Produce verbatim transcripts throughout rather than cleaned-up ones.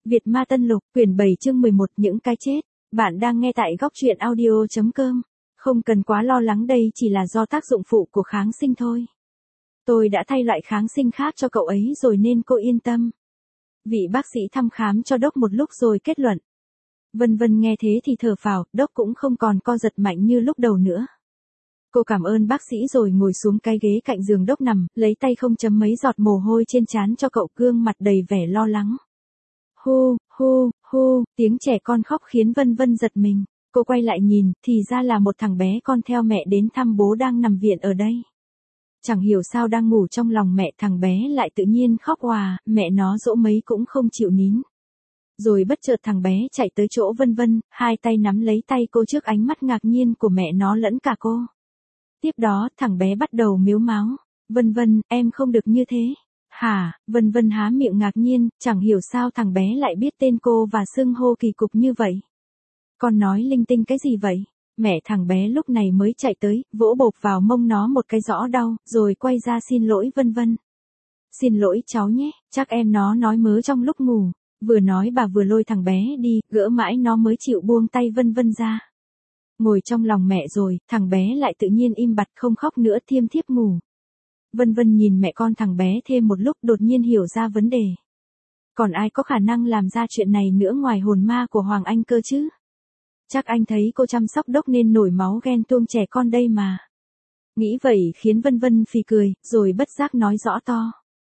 Việt Ma Tân Lục, quyển bảy chương mười một những cái chết. Bạn đang nghe tại góc truyện audio chấm com. Không cần quá lo lắng, đây chỉ là do tác dụng phụ của kháng sinh thôi. Tôi đã thay loại kháng sinh khác cho cậu ấy rồi nên cô yên tâm. Vị bác sĩ thăm khám cho Đốc một lúc rồi kết luận. Vân Vân nghe thế thì thở phào, Đốc cũng không còn co giật mạnh như lúc đầu nữa. Cô cảm ơn bác sĩ rồi ngồi xuống cái ghế cạnh giường Đốc nằm, lấy tay không chấm mấy giọt mồ hôi trên trán cho cậu, gương mặt đầy vẻ lo lắng. Hu, hu, hu, tiếng trẻ con khóc khiến Vân Vân giật mình. Cô quay lại nhìn, thì ra là một thằng bé con theo mẹ đến thăm bố đang nằm viện ở đây. Chẳng hiểu sao đang ngủ trong lòng mẹ, thằng bé lại tự nhiên khóc òa, mẹ nó dỗ mấy cũng không chịu nín. Rồi bất chợt thằng bé chạy tới chỗ Vân Vân, hai tay nắm lấy tay cô trước ánh mắt ngạc nhiên của mẹ nó lẫn cả cô. Tiếp đó, thằng bé bắt đầu miếu máo. Vân Vân, em không được như thế. Hả? Vân Vân há miệng ngạc nhiên, chẳng hiểu sao thằng bé lại biết tên cô và xưng hô kỳ cục như vậy. Con nói linh tinh cái gì vậy? Mẹ thằng bé lúc này mới chạy tới, vỗ bộp vào mông nó một cái rõ đau, rồi quay ra xin lỗi Vân Vân. Xin lỗi cháu nhé, chắc em nó nói mớ trong lúc ngủ. Vừa nói bà vừa lôi thằng bé đi, gỡ mãi nó mới chịu buông tay Vân Vân ra. Ngồi trong lòng mẹ rồi, thằng bé lại tự nhiên im bặt không khóc nữa, thiêm thiếp ngủ. Vân Vân nhìn mẹ con thằng bé thêm một lúc, đột nhiên hiểu ra vấn đề. Còn ai có khả năng làm ra chuyện này nữa ngoài hồn ma của Hoàng Anh cơ chứ? Chắc anh thấy cô chăm sóc Đốc nên nổi máu ghen tuông trẻ con đây mà. Nghĩ vậy khiến Vân Vân phì cười, rồi bất giác nói rõ to.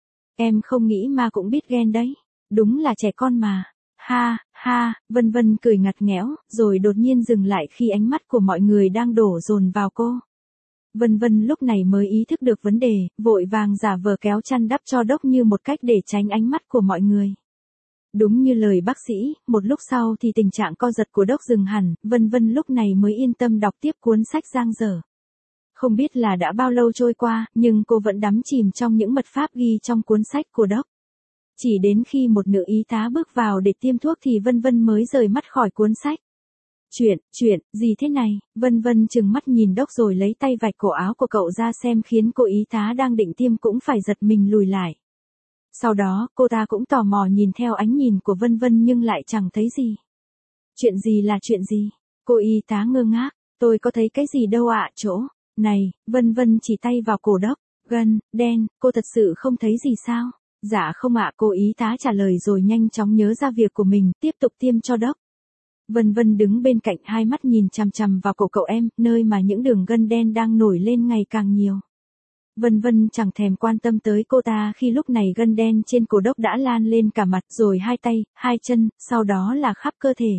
Em không nghĩ ma cũng biết ghen đấy. Đúng là trẻ con mà. Ha, ha, Vân Vân cười ngặt nghẽo, rồi đột nhiên dừng lại khi ánh mắt của mọi người đang đổ dồn vào cô. Vân Vân lúc này mới ý thức được vấn đề, vội vàng giả vờ kéo chăn đắp cho Đốc như một cách để tránh ánh mắt của mọi người. Đúng như lời bác sĩ, một lúc sau thì tình trạng co giật của Đốc dừng hẳn, Vân Vân lúc này mới yên tâm đọc tiếp cuốn sách dang dở. Không biết là đã bao lâu trôi qua, nhưng cô vẫn đắm chìm trong những mật pháp ghi trong cuốn sách của Đốc. Chỉ đến khi một nữ y tá bước vào để tiêm thuốc thì Vân Vân mới rời mắt khỏi cuốn sách. Chuyện, chuyện, gì thế này? Vân Vân trừng mắt nhìn Đốc rồi lấy tay vạch cổ áo của cậu ra xem, khiến cô y tá đang định tiêm cũng phải giật mình lùi lại. Sau đó, cô ta cũng tò mò nhìn theo ánh nhìn của Vân Vân nhưng lại chẳng thấy gì. Chuyện gì là chuyện gì? Cô y tá ngơ ngác, tôi có thấy cái gì đâu ạ. Chỗ này, Vân Vân chỉ tay vào cổ Đốc. Gân, đen, cô thật sự không thấy gì sao? Dạ không ạ, cô y tá trả lời rồi nhanh chóng nhớ ra việc của mình, tiếp tục tiêm cho Đốc. Vân Vân đứng bên cạnh, hai mắt nhìn chằm chằm vào cổ cậu em, nơi mà những đường gân đen đang nổi lên ngày càng nhiều. Vân Vân chẳng thèm quan tâm tới cô ta khi lúc này gân đen trên cổ Đốc đã lan lên cả mặt, rồi hai tay, hai chân, sau đó là khắp cơ thể.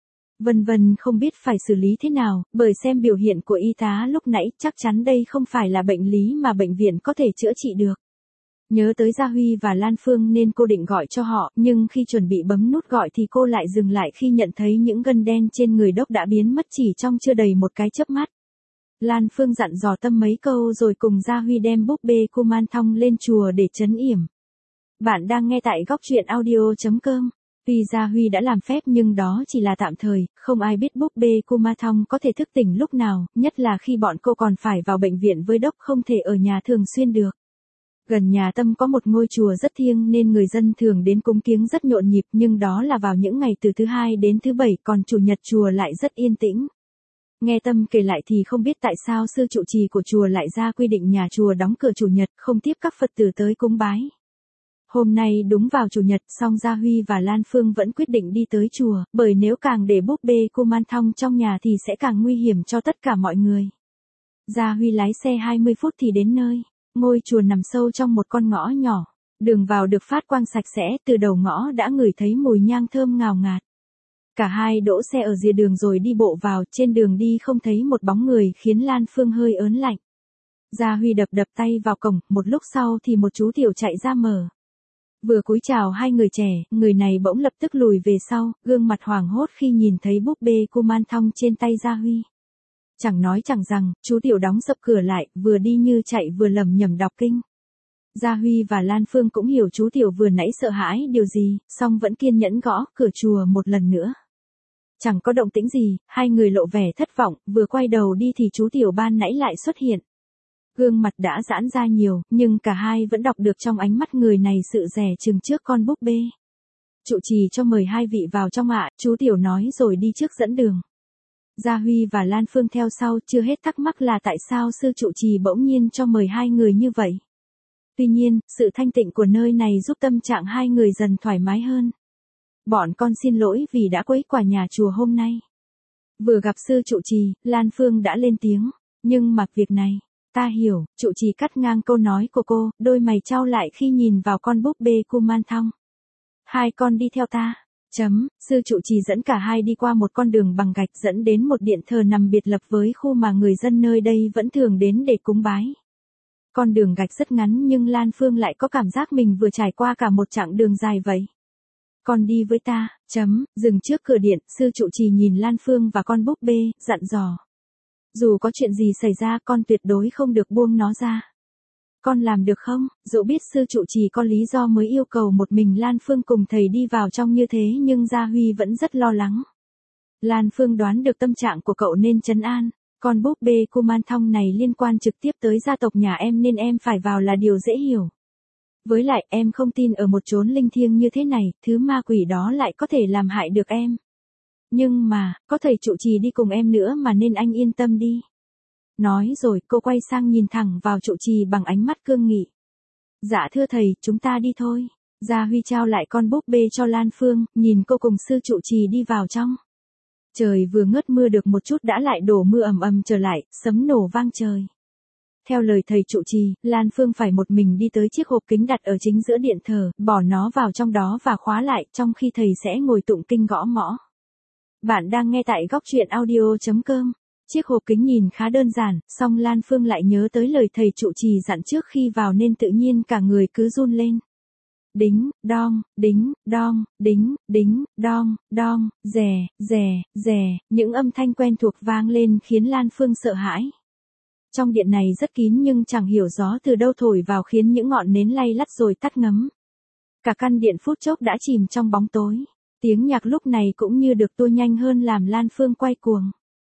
Vân Vân không biết phải xử lý thế nào, bởi xem biểu hiện của y tá lúc nãy chắc chắn đây không phải là bệnh lý mà bệnh viện có thể chữa trị được. Nhớ tới Gia Huy và Lan Phương nên cô định gọi cho họ, nhưng khi chuẩn bị bấm nút gọi thì cô lại dừng lại khi nhận thấy những gân đen trên người Đốc đã biến mất chỉ trong chưa đầy một cái chớp mắt. Lan Phương dặn dò Tâm mấy câu rồi cùng Gia Huy đem búp bê Kuman Thong lên chùa để trấn yểm. Bạn đang nghe tại góc truyện audio chấm com. Tuy Gia Huy đã làm phép nhưng đó chỉ là tạm thời, không ai biết búp bê Kuman Thong có thể thức tỉnh lúc nào, nhất là khi bọn cô còn phải vào bệnh viện với Đốc, không thể ở nhà thường xuyên được. Gần nhà Tâm có một ngôi chùa rất thiêng nên người dân thường đến cúng kiếng rất nhộn nhịp, nhưng đó là vào những ngày từ thứ hai đến thứ bảy, còn chủ nhật chùa lại rất yên tĩnh. Nghe Tâm kể lại thì không biết tại sao sư trụ trì của chùa lại ra quy định nhà chùa đóng cửa chủ nhật, không tiếp các Phật tử tới cúng bái. Hôm nay đúng vào chủ nhật, song Gia Huy và Lan Phương vẫn quyết định đi tới chùa, bởi nếu càng để búp bê Kuman Thong trong nhà thì sẽ càng nguy hiểm cho tất cả mọi người. Gia Huy lái xe hai mươi phút thì đến nơi. Ngôi chùa nằm sâu trong một con ngõ nhỏ. Đường vào được phát quang sạch sẽ, từ đầu ngõ đã ngửi thấy mùi nhang thơm ngào ngạt. Cả hai đỗ xe ở rìa đường rồi đi bộ vào, trên đường đi không thấy một bóng người khiến Lan Phương hơi ớn lạnh. Gia Huy đập đập tay vào cổng, một lúc sau thì một chú tiểu chạy ra mở. Vừa cúi chào hai người trẻ, người này bỗng lập tức lùi về sau, gương mặt hoảng hốt khi nhìn thấy búp bê Kuman Thong trên tay Gia Huy. Chẳng nói chẳng rằng, chú tiểu đóng sập cửa lại, vừa đi như chạy vừa lẩm nhẩm đọc kinh. Gia Huy và Lan Phương cũng hiểu chú tiểu vừa nãy sợ hãi điều gì, song vẫn kiên nhẫn gõ cửa chùa một lần nữa. Chẳng có động tĩnh gì, hai người lộ vẻ thất vọng, vừa quay đầu đi thì chú tiểu ban nãy lại xuất hiện. Gương mặt đã giãn ra nhiều, nhưng cả hai vẫn đọc được trong ánh mắt người này sự dè chừng trước con búp bê. Trụ trì cho mời hai vị vào trong ạ, chú Tiểu nói rồi đi trước dẫn đường. Gia Huy và Lan Phương theo sau, chưa hết thắc mắc là tại sao sư trụ trì bỗng nhiên cho mời hai người như vậy. Tuy nhiên, sự thanh tịnh của nơi này giúp tâm trạng hai người dần thoải mái hơn. Bọn con xin lỗi vì đã quấy quả nhà chùa hôm nay. Vừa gặp sư trụ trì, Lan Phương đã lên tiếng, nhưng mặc việc này, ta hiểu, trụ trì cắt ngang câu nói của cô, đôi mày chau lại khi nhìn vào con búp bê Kumanthong. Hai con đi theo ta. Chấm, sư trụ trì dẫn cả hai đi qua một con đường bằng gạch dẫn đến một điện thờ nằm biệt lập với khu mà người dân nơi đây vẫn thường đến để cúng bái. Con đường gạch rất ngắn nhưng Lan Phương lại có cảm giác mình vừa trải qua cả một chặng đường dài vậy. Con đi với ta, chấm, dừng trước cửa điện, sư trụ trì nhìn Lan Phương và con búp bê, dặn dò. Dù có chuyện gì xảy ra con tuyệt đối không được buông nó ra. Con làm được không? Dẫu biết sư trụ trì có lý do mới yêu cầu một mình Lan Phương cùng thầy đi vào trong như thế nhưng Gia Huy vẫn rất lo lắng. Lan Phương đoán được tâm trạng của cậu nên trấn an. Con búp bê Kumanthong này liên quan trực tiếp tới gia tộc nhà em nên em phải vào là điều dễ hiểu. Với lại em không tin ở một chốn linh thiêng như thế này, thứ ma quỷ đó lại có thể làm hại được em. Nhưng mà, có thầy trụ trì đi cùng em nữa mà nên anh yên tâm đi. Nói rồi cô quay sang nhìn thẳng vào trụ trì bằng ánh mắt cương nghị. Dạ thưa thầy, chúng ta đi thôi. Gia Huy trao lại con búp bê cho Lan Phương, nhìn cô cùng sư trụ trì đi vào trong. Trời vừa ngớt mưa được một chút đã lại đổ mưa ầm ầm trở lại, sấm nổ vang trời. Theo lời thầy trụ trì, Lan Phương phải một mình đi tới chiếc hộp kính đặt ở chính giữa điện thờ, bỏ nó vào trong đó và khóa lại, trong khi thầy sẽ ngồi tụng kinh gõ mõ. Bạn đang nghe tại góc truyện audio chấm com. Chiếc hộp kính nhìn khá đơn giản, song Lan Phương lại nhớ tới lời thầy trụ trì dặn trước khi vào nên tự nhiên cả người cứ run lên. Đính, đong, đính, đong, đính, đính, đong, đong, rè, rè, rè, những âm thanh quen thuộc vang lên khiến Lan Phương sợ hãi. Trong điện này rất kín nhưng chẳng hiểu gió từ đâu thổi vào khiến những ngọn nến lay lắt rồi tắt ngấm. Cả căn điện phút chốc đã chìm trong bóng tối. Tiếng nhạc lúc này cũng như được tua nhanh hơn làm Lan Phương quay cuồng.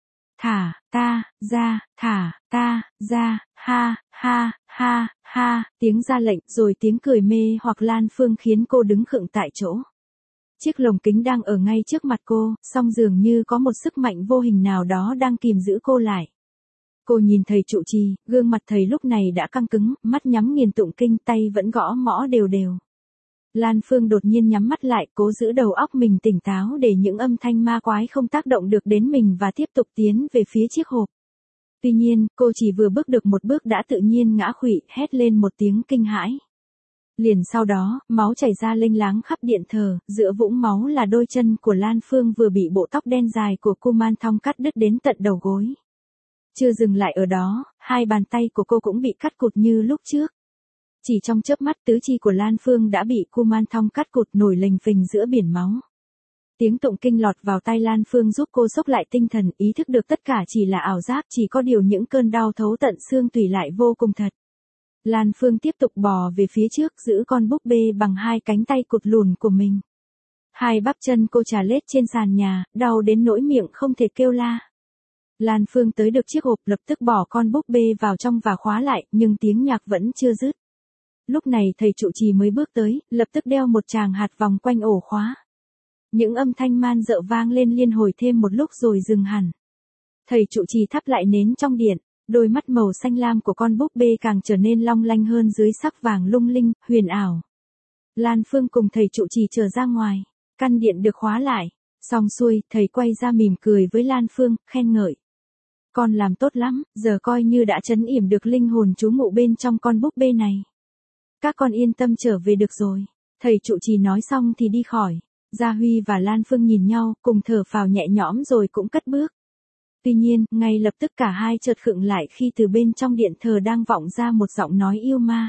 Thả, ta, ra, thả, ta, ra, ha, ha, ha, ha, tiếng ra lệnh rồi tiếng cười mê hoặc Lan Phương khiến cô đứng khựng tại chỗ. Chiếc lồng kính đang ở ngay trước mặt cô, song dường như có một sức mạnh vô hình nào đó đang kìm giữ cô lại. Cô nhìn thầy trụ trì, gương mặt thầy lúc này đã căng cứng, mắt nhắm nghiền tụng kinh, tay vẫn gõ mõ đều đều. Lan Phương đột nhiên nhắm mắt lại, cố giữ đầu óc mình tỉnh táo để những âm thanh ma quái không tác động được đến mình và tiếp tục tiến về phía chiếc hộp. Tuy nhiên, cô chỉ vừa bước được một bước đã tự nhiên ngã khuỵu, hét lên một tiếng kinh hãi. Liền sau đó, máu chảy ra lênh láng khắp điện thờ, giữa vũng máu là đôi chân của Lan Phương vừa bị bộ tóc đen dài của Kumanthong cắt đứt đến tận đầu gối. Chưa dừng lại ở đó, hai bàn tay của cô cũng bị cắt cụt như lúc trước. Chỉ trong chớp mắt tứ chi của Lan Phương đã bị Kumanthong cắt cụt nổi lềnh phềnh giữa biển máu. Tiếng tụng kinh lọt vào tai Lan Phương giúp cô xốc lại tinh thần, ý thức được tất cả chỉ là ảo giác, chỉ có điều những cơn đau thấu tận xương tủy lại vô cùng thật. Lan Phương tiếp tục bò về phía trước, giữ con búp bê bằng hai cánh tay cụt lùn của mình. Hai bắp chân cô trà lết trên sàn nhà, đau đến nỗi miệng không thể kêu la. Lan Phương tới được chiếc hộp, lập tức bỏ con búp bê vào trong và khóa lại, nhưng tiếng nhạc vẫn chưa dứt. Lúc này thầy trụ trì mới bước tới, lập tức đeo một tràng hạt vòng quanh ổ khóa. Những âm thanh man dợ vang lên liên hồi thêm một lúc rồi dừng hẳn. Thầy trụ trì thắp lại nến trong điện, đôi mắt màu xanh lam của con búp bê càng trở nên long lanh hơn dưới sắc vàng lung linh, huyền ảo. Lan Phương cùng thầy trụ trì trở ra ngoài, căn điện được khóa lại. Xong xuôi, thầy quay ra mỉm cười với Lan Phương, khen ngợi. Con làm tốt lắm, giờ coi như đã trấn yểm được linh hồn trú ngụ bên trong con búp bê này. Các con yên tâm trở về được rồi. Thầy trụ trì nói xong thì đi khỏi. Gia Huy và Lan Phương nhìn nhau, cùng thở phào nhẹ nhõm rồi cũng cất bước. Tuy nhiên, ngay lập tức cả hai chợt khựng lại khi từ bên trong điện thờ đang vọng ra một giọng nói yêu ma.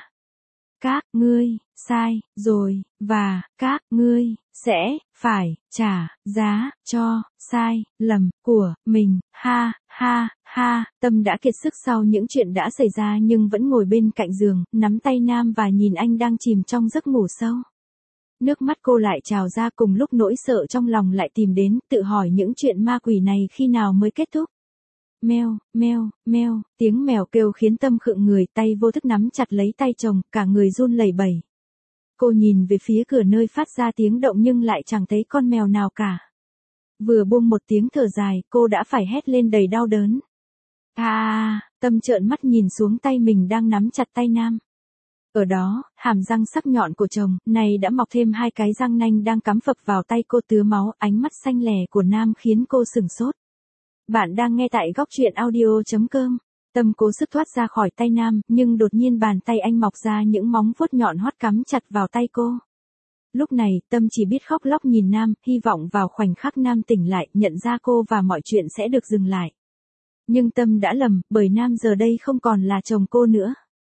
Các ngươi, sai, rồi, và, các ngươi, sẽ, phải, trả, giá, cho, sai, lầm, của, mình, ha, ha, ha, Tâm đã kiệt sức sau những chuyện đã xảy ra nhưng vẫn ngồi bên cạnh giường, nắm tay Nam và nhìn anh đang chìm trong giấc ngủ sâu. Nước mắt cô lại trào ra cùng lúc nỗi sợ trong lòng lại tìm đến, tự hỏi những chuyện ma quỷ này khi nào mới kết thúc. Meo, meo, meo, tiếng mèo kêu khiến Tâm khựng người, tay vô thức nắm chặt lấy tay chồng, cả người run lẩy bẩy. Cô nhìn về phía cửa nơi phát ra tiếng động nhưng lại chẳng thấy con mèo nào cả. Vừa buông một tiếng thở dài, cô đã phải hét lên đầy đau đớn. À, Tâm trợn mắt nhìn xuống tay mình đang nắm chặt tay Nam. Ở đó, hàm răng sắc nhọn của chồng, này đã mọc thêm hai cái răng nanh đang cắm phập vào tay cô tứa máu, ánh mắt xanh lè của Nam khiến cô sửng sốt. Bạn đang nghe tại góc truyện audio.com. Tâm cố sức thoát ra khỏi tay Nam, nhưng đột nhiên bàn tay anh mọc ra những móng vuốt nhọn hoắt cắm chặt vào tay cô. Lúc này, Tâm chỉ biết khóc lóc nhìn Nam, hy vọng vào khoảnh khắc Nam tỉnh lại, nhận ra cô và mọi chuyện sẽ được dừng lại. Nhưng Tâm đã lầm, bởi Nam giờ đây không còn là chồng cô nữa.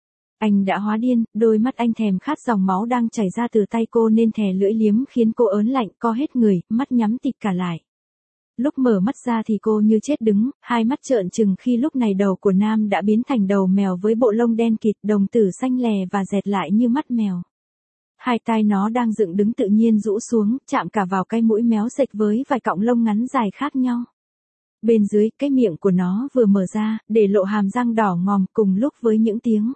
Anh đã hóa điên, đôi mắt anh thèm khát dòng máu đang chảy ra từ tay cô nên thè lưỡi liếm khiến cô ớn lạnh, co hết người, mắt nhắm tịt cả lại. Lúc mở mắt ra thì cô như chết đứng, hai mắt trợn trừng khi lúc này đầu của Nam đã biến thành đầu mèo với bộ lông đen kịt, đồng tử xanh lè và dẹt lại như mắt mèo. Hai tai nó đang dựng đứng tự nhiên rũ xuống, chạm cả vào cái mũi méo sệch với vài cọng lông ngắn dài khác nhau. Bên dưới, cái miệng của nó vừa mở ra, để lộ hàm răng đỏ ngòm cùng lúc với những tiếng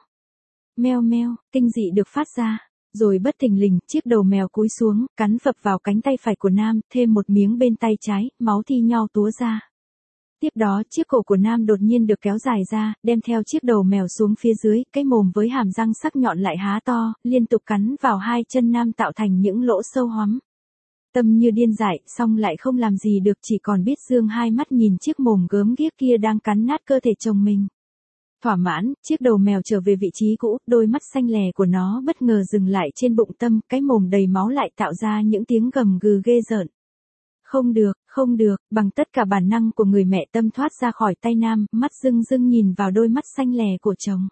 meo meo, kinh dị được phát ra. Rồi bất thình lình, chiếc đầu mèo cúi xuống, cắn phập vào cánh tay phải của Nam, thêm một miếng bên tay trái, máu thi nhau túa ra. Tiếp đó, chiếc cổ của Nam đột nhiên được kéo dài ra, đem theo chiếc đầu mèo xuống phía dưới, cái mồm với hàm răng sắc nhọn lại há to, liên tục cắn vào hai chân Nam tạo thành những lỗ sâu hoắm. Tâm như điên dại, xong lại không làm gì được, chỉ còn biết dương hai mắt nhìn chiếc mồm gớm ghiếc kia đang cắn nát cơ thể chồng mình. Thỏa mãn, chiếc đầu mèo trở về vị trí cũ, đôi mắt xanh lè của nó bất ngờ dừng lại trên bụng Tâm, cái mồm đầy máu lại tạo ra những tiếng gầm gừ ghê rợn. Không được, không được, bằng tất cả bản năng của người mẹ, Tâm thoát ra khỏi tay Nam, mắt rưng rưng nhìn vào đôi mắt xanh lè của chồng.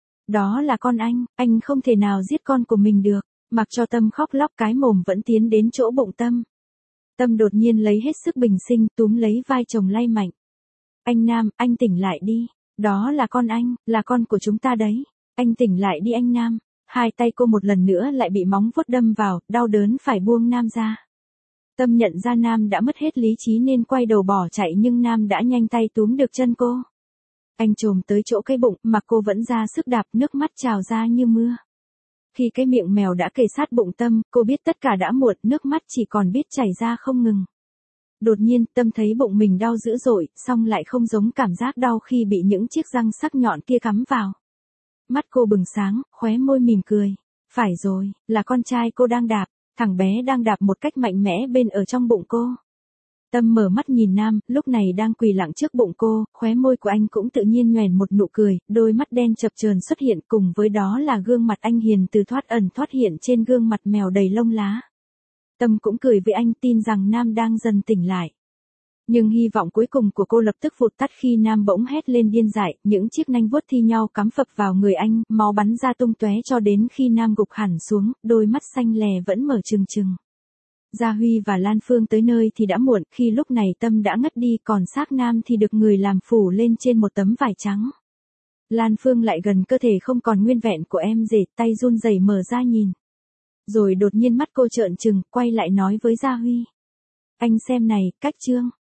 Đó là con anh, anh không thể nào giết con của mình được, mặc cho Tâm khóc lóc cái mồm vẫn tiến đến chỗ bụng Tâm. Tâm đột nhiên lấy hết sức bình sinh, túm lấy vai chồng lay mạnh. Anh Nam, anh tỉnh lại đi. Đó là con anh, là con của chúng ta đấy. Anh tỉnh lại đi anh Nam. Hai tay cô một lần nữa lại bị móng vuốt đâm vào, đau đớn phải buông Nam ra. Tâm nhận ra Nam đã mất hết lý trí nên quay đầu bỏ chạy nhưng Nam đã nhanh tay túm được chân cô. Anh chồm tới chỗ cái bụng mà cô vẫn ra sức đạp, nước mắt trào ra như mưa. Khi cái miệng mèo đã kề sát bụng Tâm, cô biết tất cả đã muộn, nước mắt chỉ còn biết chảy ra không ngừng. Đột nhiên, Tâm thấy bụng mình đau dữ dội, song lại không giống cảm giác đau khi bị những chiếc răng sắc nhọn kia cắm vào. Mắt cô bừng sáng, khóe môi mỉm cười. Phải rồi, là con trai cô đang đạp, thằng bé đang đạp một cách mạnh mẽ bên ở trong bụng cô. Tâm mở mắt nhìn Nam, lúc này đang quỳ lặng trước bụng cô, khóe môi của anh cũng tự nhiên nhoẻn một nụ cười, đôi mắt đen chập chờn xuất hiện cùng với đó là gương mặt anh hiền từ thoát ẩn thoát hiện trên gương mặt mèo đầy lông lá. Tâm cũng cười với anh, tin rằng Nam đang dần tỉnh lại. Nhưng hy vọng cuối cùng của cô lập tức vụt tắt khi Nam bỗng hét lên điên dại, những chiếc nanh vuốt thi nhau cắm phập vào người anh, máu bắn ra tung tóe cho đến khi Nam gục hẳn xuống, đôi mắt xanh lè vẫn mở trừng trừng. Gia Huy và Lan Phương tới nơi thì đã muộn, khi lúc này Tâm đã ngất đi, còn xác Nam thì được người làm phủ lên trên một tấm vải trắng. Lan Phương lại gần cơ thể không còn nguyên vẹn của em rể, tay run rẩy mở ra nhìn. Rồi đột nhiên mắt cô trợn trừng, quay lại nói với Gia Huy. Anh xem này, cách chương.